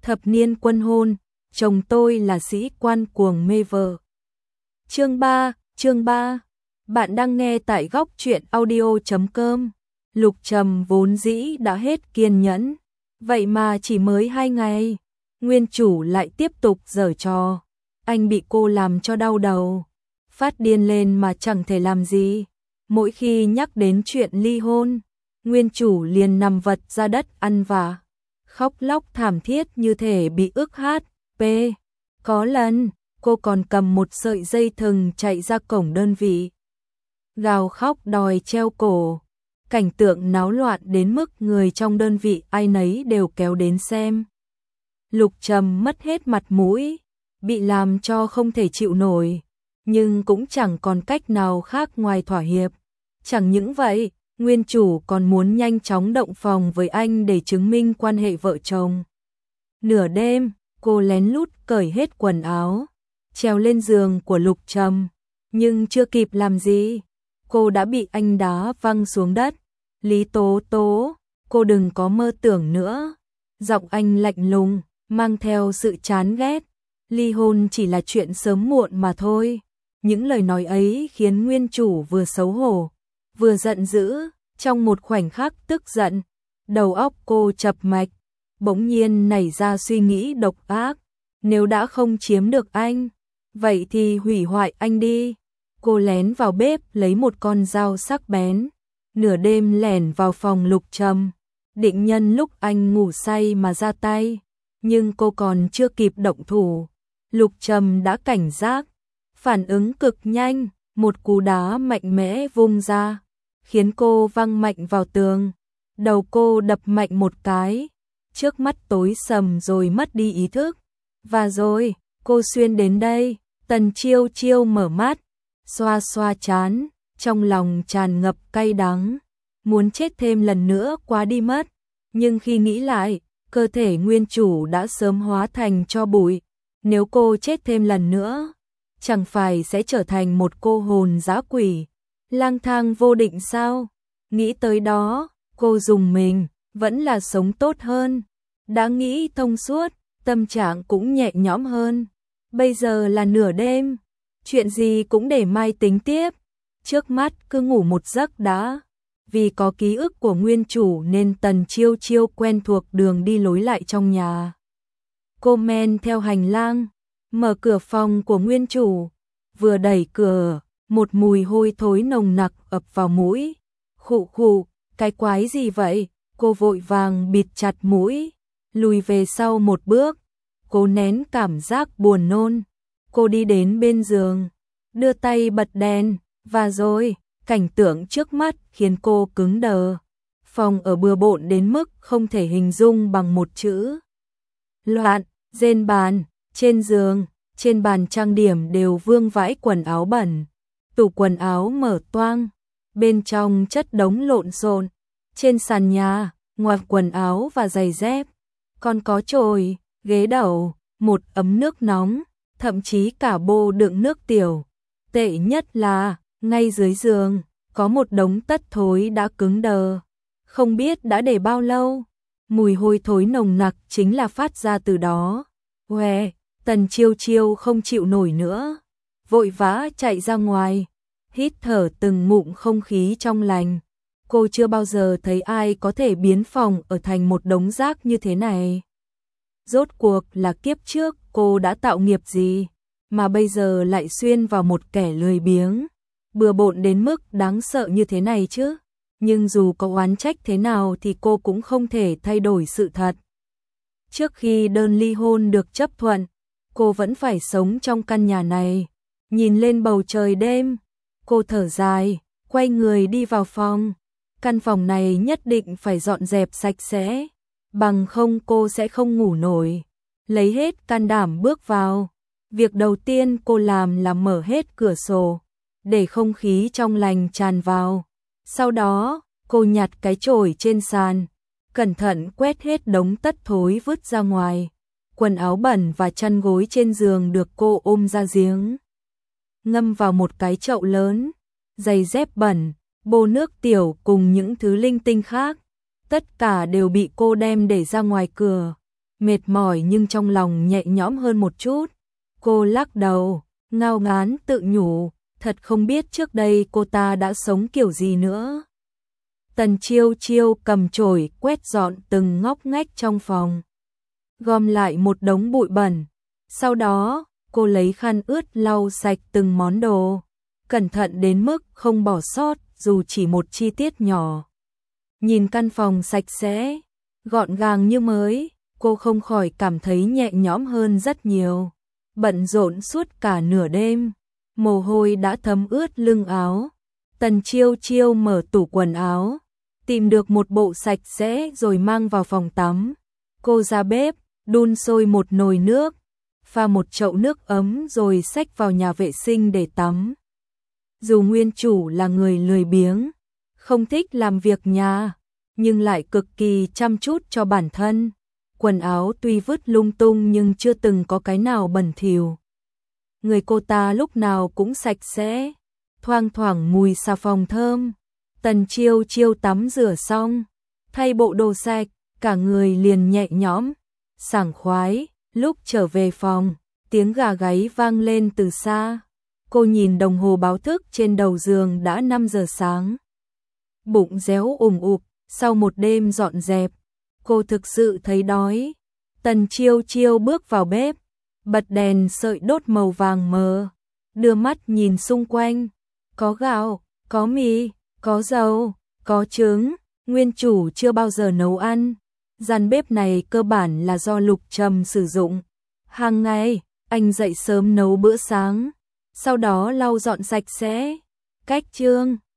thập niên quân hôn, chồng tôi là sĩ quan cuồng mê vợ. Chương 3, bạn đang nghe tại góc truyện audio.com. Lục Trầm vốn dĩ đã hết kiên nhẫn, vậy mà chỉ mới 2 ngày, nguyên chủ lại tiếp tục giở trò. Anh bị cô làm cho đau đầu, phát điên lên mà chẳng thể làm gì. Mỗi khi nhắc đến chuyện ly hôn, nguyên chủ liền nằm vật ra đất ăn vạ, khóc lóc thảm thiết như thể bị ức HP. Có lần, cô còn cầm một sợi dây thừng chạy ra cổng đơn vị, gào khóc đòi treo cổ. Cảnh tượng náo loạn đến mức người trong đơn vị ai nấy đều kéo đến xem. Lục Trầm mất hết mặt mũi, bị làm cho không thể chịu nổi, nhưng cũng chẳng còn cách nào khác ngoài thỏa hiệp. Chẳng những vậy, nguyên chủ còn muốn nhanh chóng động phòng với anh để chứng minh quan hệ vợ chồng. Nửa đêm, cô lén lút cởi hết quần áo, trèo lên giường của Lục Trầm, nhưng chưa kịp làm gì, cô đã bị anh đá văng xuống đất. Lý Tố Tố, cô đừng có mơ tưởng nữa. Giọng anh lạnh lùng, mang theo sự chán ghét. Ly hôn chỉ là chuyện sớm muộn mà thôi. Những lời nói ấy khiến nguyên chủ vừa xấu hổ, vừa giận dữ. Trong một khoảnh khắc tức giận, đầu óc cô chập mạch, bỗng nhiên nảy ra suy nghĩ độc ác. Nếu đã không chiếm được anh, vậy thì hủy hoại anh đi. Cô lén vào bếp lấy một con dao sắc bén, nửa đêm lẻn vào phòng Lục Trầm, định nhân lúc anh ngủ say mà ra tay. Nhưng cô còn chưa kịp động thủ, Lục Trầm đã cảnh giác, phản ứng cực nhanh, một cú đá mạnh mẽ vung ra, khiến cô văng mạnh vào tường. Đầu cô đập mạnh một cái, trước mắt tối sầm rồi mất đi ý thức. Và rồi, cô xuyên đến đây. Tần Chiêu Chiêu mở mắt, xoa xoa trán, trong lòng tràn ngập cay đắng, muốn chết thêm lần nữa quá đi mất. Nhưng khi nghĩ lại, cơ thể nguyên chủ đã sớm hóa thành tro bụi. Nếu cô chết thêm lần nữa, chẳng phải sẽ trở thành một cô hồn dã quỷ, lang thang vô định sao? Nghĩ tới đó, cô rùng mình, vẫn là sống tốt hơn. Đã nghĩ thông suốt, tâm trạng cũng nhẹ nhõm hơn. Bây giờ là nửa đêm, chuyện gì cũng để mai tính tiếp. Trước mắt cứ ngủ một giấc đã. Vì có ký ức của nguyên chủ nên Tần Chiêu Chiêu quen thuộc đường đi lối lại trong nhà. Cô men theo hành lang, mở cửa phòng của nguyên chủ. Vừa đẩy cửa, một mùi hôi thối nồng nặc ập vào mũi. Khụ khụ, cái quái gì vậy? Cô vội vàng bịt chặt mũi, lùi về sau một bước. Cô nén cảm giác buồn nôn. Cô đi đến bên giường, đưa tay bật đèn, và rồi, cảnh tượng trước mắt khiến cô cứng đờ. Phòng ở bừa bộn đến mức không thể hình dung bằng một chữ. Loạn, rên bàn, trên giường, trên bàn trang điểm đều vương vãi quần áo bẩn. Tủ quần áo mở toang, bên trong chất đống lộn xộn. Trên sàn nhà, ngoài quần áo và giày dép, còn có chổi, ghế đầu, một ấm nước nóng, thậm chí cả bô đựng nước tiểu. Tệ nhất là, ngay dưới giường, có một đống tất thối đã cứng đờ, không biết đã để bao lâu. Mùi hôi thối nồng nặc chính là phát ra từ đó. Hoe, Tần Chiêu Chiêu không chịu nổi nữa, vội vã chạy ra ngoài, hít thở từng ngụm không khí trong lành. Cô chưa bao giờ thấy ai có thể biến phòng ở thành một đống rác như thế này. Rốt cuộc là kiếp trước cô đã tạo nghiệp gì, mà bây giờ lại xuyên vào một kẻ lười biếng, bừa bộn đến mức đáng sợ như thế này chứ. Nhưng dù có oán trách thế nào thì cô cũng không thể thay đổi sự thật. Trước khi đơn ly hôn được chấp thuận, cô vẫn phải sống trong căn nhà này. Nhìn lên bầu trời đêm, cô thở dài, quay người đi vào phòng. Căn phòng này nhất định phải dọn dẹp sạch sẽ, bằng không cô sẽ không ngủ nổi. Lấy hết can đảm bước vào. Việc đầu tiên cô làm là mở hết cửa sổ, để không khí trong lành tràn vào. Sau đó, cô nhặt cái chổi trên sàn, cẩn thận quét hết đống tất thối vứt ra ngoài. Quần áo bẩn và chăn gối trên giường được cô ôm ra giếng, ngâm vào một cái chậu lớn. Giày dép bẩn, bô nước tiểu cùng những thứ linh tinh khác, tất cả đều bị cô đem để ra ngoài cửa. mệt mỏi nhưng trong lòng nhẹ nhõm hơn một chút. Cô lắc đầu, ngao ngán tự nhủ, thật không biết trước đây cô ta đã sống kiểu gì nữa. Tần Chiêu Chiêu cầm chổi quét dọn từng ngóc ngách trong phòng, gom lại một đống bụi bẩn. Sau đó, cô lấy khăn ướt lau sạch từng món đồ, cẩn thận đến mức không bỏ sót dù chỉ một chi tiết nhỏ. Nhìn căn phòng sạch sẽ, gọn gàng như mới, cô không khỏi cảm thấy nhẹ nhõm hơn rất nhiều. Bận rộn suốt cả nửa đêm, mồ hôi đã thấm ướt lưng áo. Tần Chiêu Chiêu mở tủ quần áo, tìm được một bộ sạch sẽ rồi mang vào phòng tắm. Cô ra bếp, đun sôi một nồi nước, pha một chậu nước ấm rồi xách vào nhà vệ sinh để tắm. Dù nguyên chủ là người lười biếng, không thích làm việc nhà, nhưng lại cực kỳ chăm chút cho bản thân. Quần áo tuy vứt lung tung nhưng chưa từng có cái nào bẩn thỉu. Người cô ta lúc nào cũng sạch sẽ, thoang thoảng mùi xà phòng thơm. Tần Chiêu Chiêu tắm rửa xong, thay bộ đồ sạch, cả người liền nhẹ nhõm, sảng khoái. Lúc trở về phòng, tiếng gà gáy vang lên từ xa. Cô nhìn đồng hồ báo thức trên đầu giường đã 5 giờ sáng. Bụng réo ủng ục, sau một đêm dọn dẹp, cô thực sự thấy đói. Tần Chiêu Chiêu bước vào bếp, bật đèn sợi đốt màu vàng mờ, đưa mắt nhìn xung quanh. Có gạo, có mì, có dầu, có trứng. Nguyên chủ chưa bao giờ nấu ăn. Gian bếp này cơ bản là do Lục Trầm sử dụng. Hàng ngày, anh dậy sớm nấu bữa sáng, sau đó lau dọn sạch sẽ. Cách chương